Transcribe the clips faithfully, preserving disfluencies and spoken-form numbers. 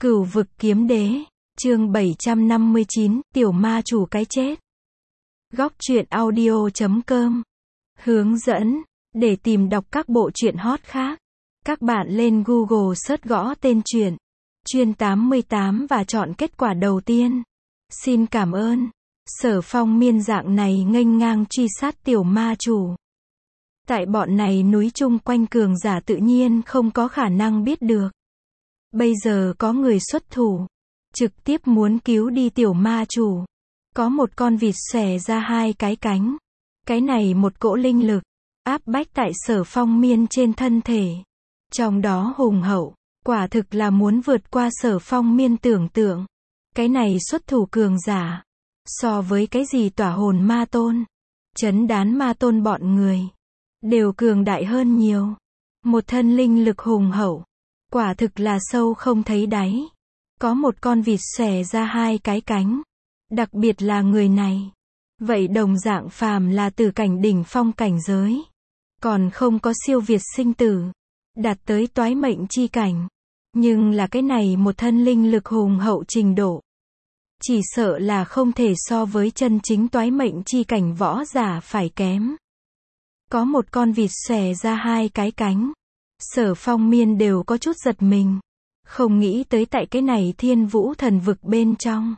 Cửu vực kiếm đế, chương bảy trăm năm mươi chín, tiểu ma chủ cái chết. Góc truyện audio chấm com. Hướng dẫn, để tìm đọc các bộ truyện hot khác, các bạn lên Google search gõ tên truyện, chuyên tám mươi tám và chọn kết quả đầu tiên. Xin cảm ơn. Sở Phong miên dạng này nghênh ngang truy sát tiểu ma chủ. Tại bọn này núi chung quanh cường giả tự nhiên không có khả năng biết được. Bây giờ có người xuất thủ, trực tiếp muốn cứu đi tiểu ma chủ. Có một con vịt xòe ra hai cái cánh. Cái này một cỗ linh lực, áp bách tại Sở Phong miên trên thân thể. Trong đó hùng hậu, quả thực là muốn vượt qua Sở Phong miên tưởng tượng. Cái này xuất thủ cường giả, so với cái gì tỏa hồn ma tôn, chấn đán ma tôn bọn người, đều cường đại hơn nhiều. Một thân linh lực hùng hậu, quả thực là sâu không thấy đáy. Có một con vịt xòe ra hai cái cánh. Đặc biệt là người này, vậy đồng dạng phàm là từ cảnh đỉnh phong cảnh giới, còn không có siêu việt sinh tử, đạt tới toái mệnh chi cảnh. Nhưng là cái này một thân linh lực hùng hậu trình độ, chỉ sợ là không thể so với chân chính toái mệnh chi cảnh võ giả phải kém. Có một con vịt xòe ra hai cái cánh. Sở Phong miên đều có chút giật mình. Không nghĩ tới tại cái này thiên vũ thần vực bên trong,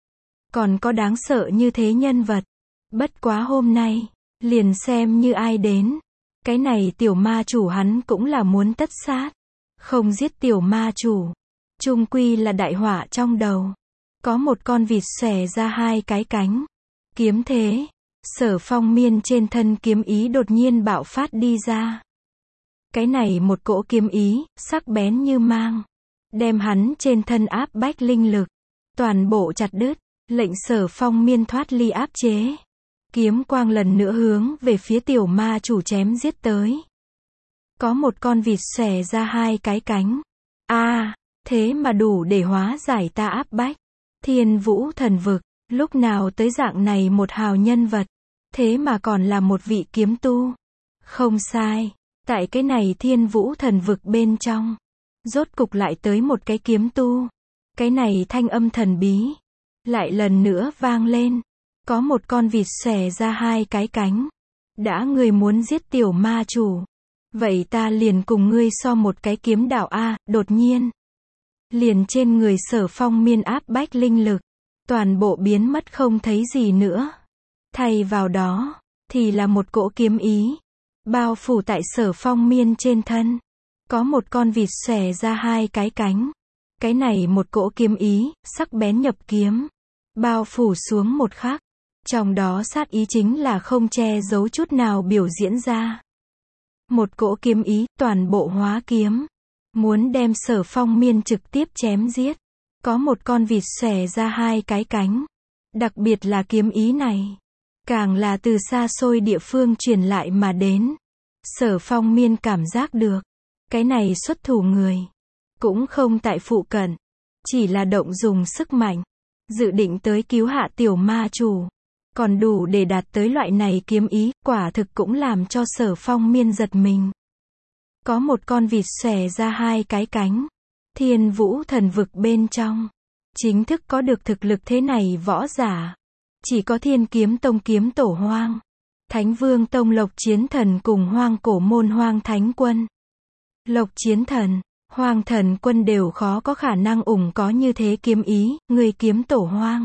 còn có đáng sợ như thế nhân vật. Bất quá hôm nay, liền xem như ai đến. Cái này tiểu ma chủ hắn cũng là muốn tất sát. Không giết tiểu ma chủ, chung quy là đại họa trong đầu. Có một con vịt xòe ra hai cái cánh. Kiếm thế, Sở Phong miên trên thân kiếm ý đột nhiên bạo phát đi ra. Cái này một cỗ kiếm ý, sắc bén như mang, đem hắn trên thân áp bách linh lực, toàn bộ chặt đứt, lệnh Sở Phong miên thoát ly áp chế. Kiếm quang lần nữa hướng về phía tiểu ma chủ chém giết tới. Có một con vịt xòe ra hai cái cánh. A, à, thế mà đủ để hóa giải ta áp bách. Thiên vũ thần vực, lúc nào tới dạng này một hào nhân vật, thế mà còn là một vị kiếm tu. Không sai, tại cái này thiên vũ thần vực bên trong, rốt cục lại tới một cái kiếm tu. Cái này thanh âm thần bí lại lần nữa vang lên. Có một con vịt xòe ra hai cái cánh. Đã ngươi muốn giết tiểu ma chủ, vậy ta liền cùng ngươi so một cái kiếm đạo a. Đột nhiên, liền trên người Sở Phong miên áp bách linh lực, toàn bộ biến mất không thấy gì nữa. Thay vào đó, thì là một cỗ kiếm ý, bao phủ tại Sở Phong miên trên thân. Có một con vịt xòe ra hai cái cánh. Cái này một cỗ kiếm ý, sắc bén nhập kiếm, bao phủ xuống một khắc. Trong đó sát ý chính là không che giấu chút nào biểu diễn ra. Một cỗ kiếm ý, toàn bộ hóa kiếm, muốn đem Sở Phong miên trực tiếp chém giết. Có một con vịt xòe ra hai cái cánh. Đặc biệt là kiếm ý này, càng là từ xa xôi địa phương truyền lại mà đến. Sở Phong miên cảm giác được, cái này xuất thủ người cũng không tại phụ cận, chỉ là động dùng sức mạnh, dự định tới cứu hạ tiểu ma chủ. Còn đủ để đạt tới loại này kiếm ý, quả thực cũng làm cho Sở Phong miên giật mình. Có một con vịt xòe ra hai cái cánh. Thiên vũ thần vực bên trong, chính thức có được thực lực thế này võ giả, chỉ có Thiên Kiếm Tông kiếm tổ Hoang, Thánh Vương Tông Lộc Chiến Thần cùng Hoang Cổ Môn Hoang Thánh Quân. Lộc Chiến Thần, Hoang Thần Quân đều khó có khả năng ủng có như thế kiếm ý. Người kiếm tổ Hoang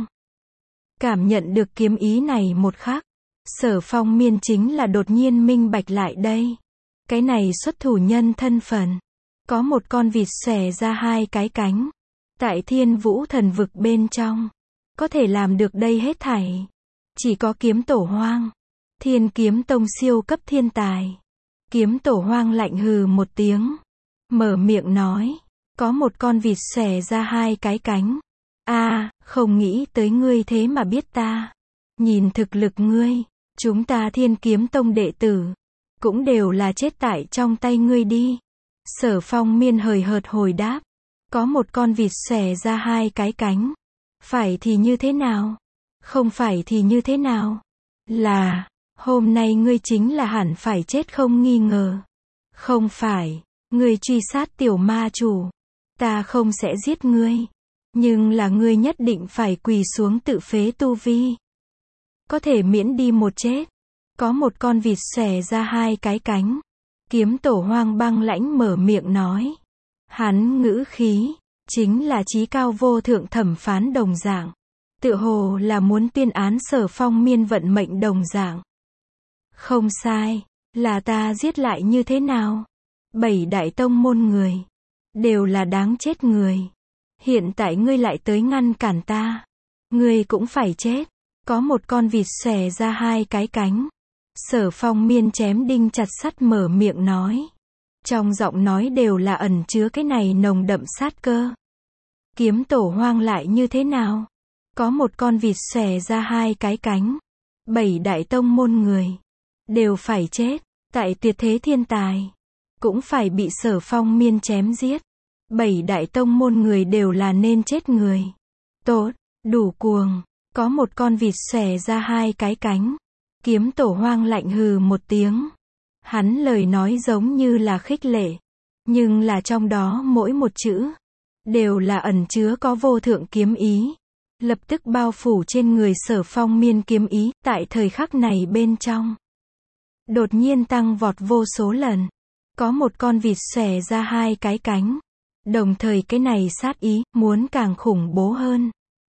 cảm nhận được kiếm ý này một khắc, Sở Phong miên chính là đột nhiên minh bạch lại đây. Cái này xuất thủ nhân thân phận. Có một con vịt xòe ra hai cái cánh. Tại thiên vũ thần vực bên trong, có thể làm được đây hết thảy, chỉ có kiếm tổ Hoang, Thiên Kiếm Tông siêu cấp thiên tài. Kiếm tổ Hoang lạnh hừ một tiếng, mở miệng nói, có một con vịt xòe ra hai cái cánh. A, à, không nghĩ tới ngươi thế mà biết ta. Nhìn thực lực ngươi, chúng ta Thiên Kiếm Tông đệ tử, cũng đều là chết tại trong tay ngươi đi. Sở Phong miên hời hợt hồi đáp. Có một con vịt xòe ra hai cái cánh. Phải thì như thế nào? Không phải thì như thế nào? Là, hôm nay ngươi chính là hẳn phải chết không nghi ngờ. Không phải, ngươi truy sát tiểu ma chủ, Ta không sẽ giết ngươi. Nhưng là ngươi nhất định phải quỳ xuống tự phế tu vi. Có thể miễn đi một chết. Có một con vịt xòe ra hai cái cánh. Kiếm tổ Hoang băng lãnh mở miệng nói. Hắn ngữ khí, chính là chí cao vô thượng thẩm phán đồng dạng. Tựa hồ là muốn tuyên án Sở Phong Miên vận mệnh đồng dạng. Không sai, là ta giết lại như thế nào? Bảy đại tông môn người, đều là đáng chết người. Hiện tại ngươi lại tới ngăn cản ta. Ngươi cũng phải chết. Có một con vịt xòe ra hai cái cánh. Sở Phong Miên chém đinh chặt sắt mở miệng nói. Trong giọng nói đều là ẩn chứa cái này nồng đậm sát cơ. Kiếm tổ Hoang lại như thế nào? Có một con vịt xòe ra hai cái cánh. Bảy đại tông môn người, đều phải chết. Tại tuyệt thế thiên tài, cũng phải bị Sở Phong Miên chém giết. Bảy đại tông môn người đều là nên chết người. Tốt, đủ cuồng. Có một con vịt xòe ra hai cái cánh. Kiếm tổ Hoang lạnh hừ một tiếng. Hắn lời nói giống như là khích lệ. Nhưng là trong đó mỗi một chữ, đều là ẩn chứa có vô thượng kiếm ý. Lập tức bao phủ trên người Sở Phong Miên kiếm ý, tại thời khắc này bên trong. Đột nhiên tăng vọt vô số lần. Có một con vịt xòe ra hai cái cánh. Đồng thời cái này sát ý, muốn càng khủng bố hơn.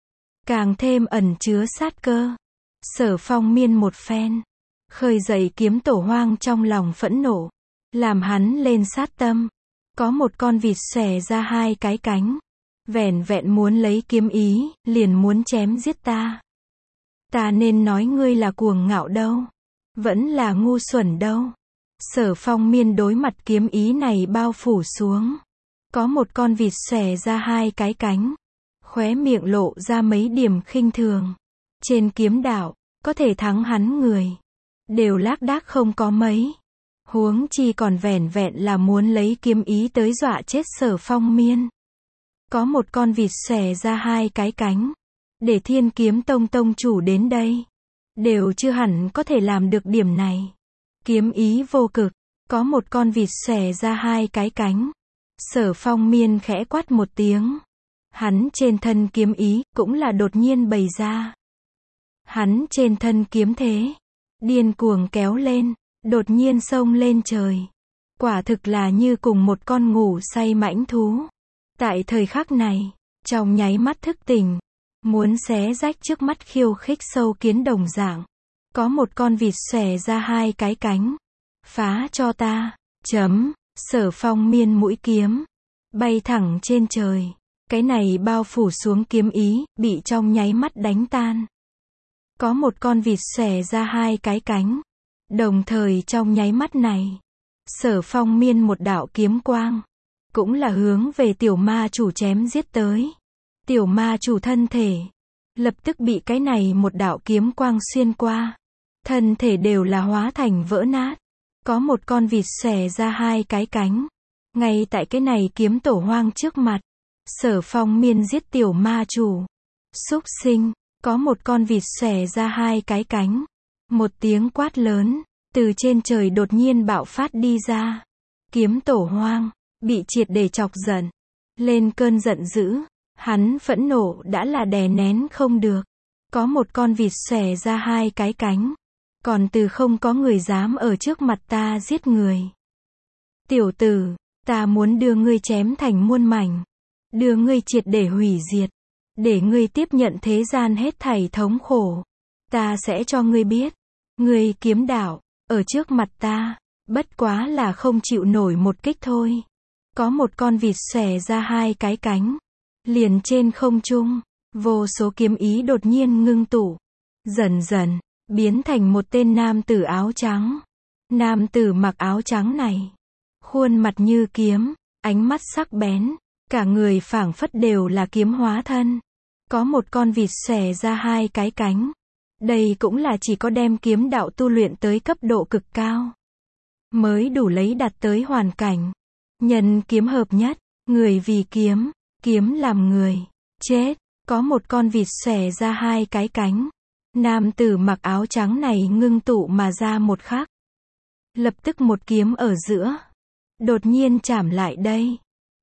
Càng thêm ẩn chứa sát cơ. Sở Phong Miên một phen, khơi dậy kiếm tổ Hoang trong lòng phẫn nộ. Làm hắn lên sát tâm. Có một con vịt xòe ra hai cái cánh. Vẻn vẹn muốn lấy kiếm ý, liền muốn chém giết ta. Ta nên nói ngươi là cuồng ngạo đâu. Vẫn là ngu xuẩn đâu. Sở Phong Miên đối mặt kiếm ý này bao phủ xuống. Có một con vịt xòe ra hai cái cánh. Khóe miệng lộ ra mấy điểm khinh thường. Trên kiếm đạo, có thể thắng hắn người, đều lác đác không có mấy. Huống chi còn vẻn vẹn là muốn lấy kiếm ý tới dọa chết Sở Phong Miên. Có một con vịt xòe ra hai cái cánh. Để Thiên Kiếm Tông tông chủ đến đây, đều chưa hẳn có thể làm được điểm này. Kiếm ý vô cực. Có một con vịt xòe ra hai cái cánh. Sở Phong Miên khẽ quát một tiếng. Hắn trên thân kiếm ý, cũng là đột nhiên bày ra. Hắn trên thân kiếm thế, điên cuồng kéo lên, đột nhiên xông lên trời. Quả thực là như cùng một con ngủ say mãnh thú. Tại thời khắc này, trong nháy mắt thức tỉnh, muốn xé rách trước mắt khiêu khích sâu kiến đồng dạng. Có một con vịt xòe ra hai cái cánh. Phá cho ta. Chấm. Sở Phong Miên mũi kiếm, bay thẳng trên trời. Cái này bao phủ xuống kiếm ý, bị trong nháy mắt đánh tan. Có một con vịt xòe ra hai cái cánh. Đồng thời trong nháy mắt này, Sở Phong Miên một đạo kiếm quang, cũng là hướng về tiểu ma chủ chém giết tới. Tiểu ma chủ thân thể, lập tức bị cái này một đạo kiếm quang xuyên qua. Thân thể đều là hóa thành vỡ nát. Có một con vịt xòe ra hai cái cánh. Ngay tại cái này kiếm tổ Hoang trước mặt, Sở Phong Miên giết tiểu ma chủ. Súc sinh. Có một con vịt xòe ra hai cái cánh. Một tiếng quát lớn, từ trên trời đột nhiên bạo phát đi ra. Kiếm tổ Hoang, bị triệt để chọc giận. Lên cơn giận dữ, hắn phẫn nộ đã là đè nén không được. Có một con vịt xòe ra hai cái cánh. Còn từ không có người dám ở trước mặt ta giết người. Tiểu tử, ta muốn đưa ngươi chém thành muôn mảnh. Đưa ngươi triệt để hủy diệt. Để ngươi tiếp nhận thế gian hết thảy thống khổ. Ta sẽ cho ngươi biết. Ngươi kiếm đạo, ở trước mặt ta, bất quá là không chịu nổi một kích thôi. Có một con vịt xòe ra hai cái cánh. Liền trên không trung, vô số kiếm ý đột nhiên ngưng tụ. Dần dần, biến thành một tên nam tử áo trắng. Nam tử mặc áo trắng này, khuôn mặt như kiếm, ánh mắt sắc bén, cả người phảng phất đều là kiếm hóa thân. Có một con vịt xòe ra hai cái cánh. Đây cũng là chỉ có đem kiếm đạo tu luyện tới cấp độ cực cao, mới đủ lấy đạt tới hoàn cảnh. Nhân kiếm hợp nhất, người vì kiếm, kiếm làm người. Chết. Có một con vịt xòe ra hai cái cánh. Nam tử mặc áo trắng này ngưng tụ mà ra một khắc. Lập tức một kiếm ở giữa, đột nhiên chạm lại đây.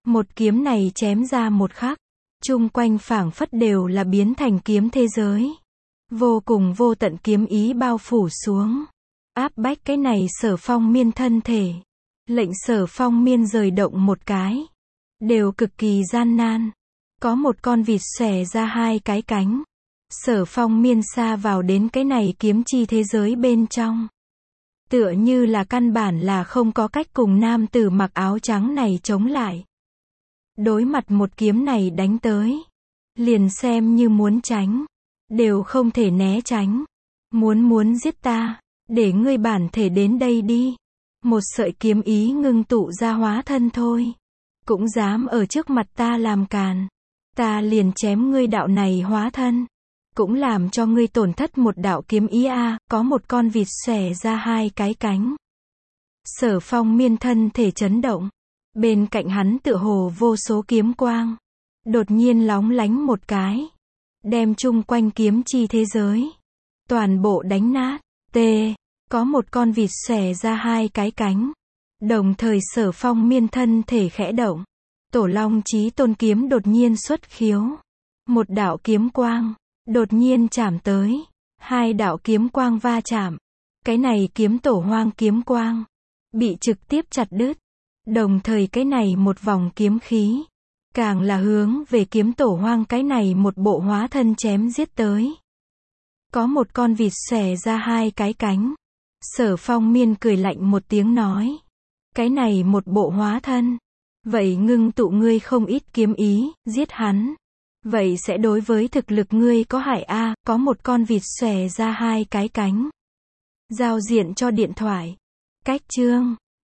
Một kiếm này chém ra một khắc, chung quanh phảng phất đều là biến thành kiếm thế giới. Vô cùng vô tận kiếm ý bao phủ xuống, áp bách cái này Sở Phong Miên thân thể. Lệnh Sở Phong Miên rời động một cái, đều cực kỳ gian nan. Có một con vịt xòe ra hai cái cánh. Sở Phong Miên xa vào đến cái này kiếm chi thế giới bên trong. Tựa như là căn bản là không có cách cùng nam tử mặc áo trắng này chống lại. Đối mặt một kiếm này đánh tới, liền xem như muốn tránh, đều không thể né tránh. Muốn muốn giết ta, để ngươi bản thể đến đây đi. Một sợi kiếm ý ngưng tụ ra hóa thân thôi. Cũng dám ở trước mặt ta làm càn. Ta liền chém ngươi đạo này hóa thân. Cũng làm cho ngươi tổn thất một đạo kiếm ý a. À, có một con vịt xòe ra hai cái cánh. Sở Phong Miên thân thể chấn động. Bên cạnh hắn tựa hồ vô số kiếm quang. Đột nhiên lóng lánh một cái. Đem chung quanh kiếm chi thế giới. Toàn bộ đánh nát. T. Có một con vịt xòe ra hai cái cánh. Đồng thời Sở Phong Miên thân thể khẽ động. Tổ Long Chí Tôn kiếm đột nhiên xuất khiếu. Một đạo kiếm quang đột nhiên chạm tới. Hai đạo kiếm quang va chạm. Cái này kiếm tổ hoang kiếm quang bị trực tiếp chặt đứt. Đồng thời cái này một vòng kiếm khí càng là hướng về kiếm tổ hoang cái này một bộ hóa thân chém giết tới. Có một con vịt xòe ra hai cái cánh. Sở Phong Miên cười lạnh một tiếng nói. Cái này một bộ hóa thân. Vậy ngưng tụ ngươi không ít kiếm ý, giết hắn. Vậy sẽ đối với thực lực ngươi có hại a. À, có một con vịt xòe ra hai cái cánh. Giao diện cho điện thoại. Cách chương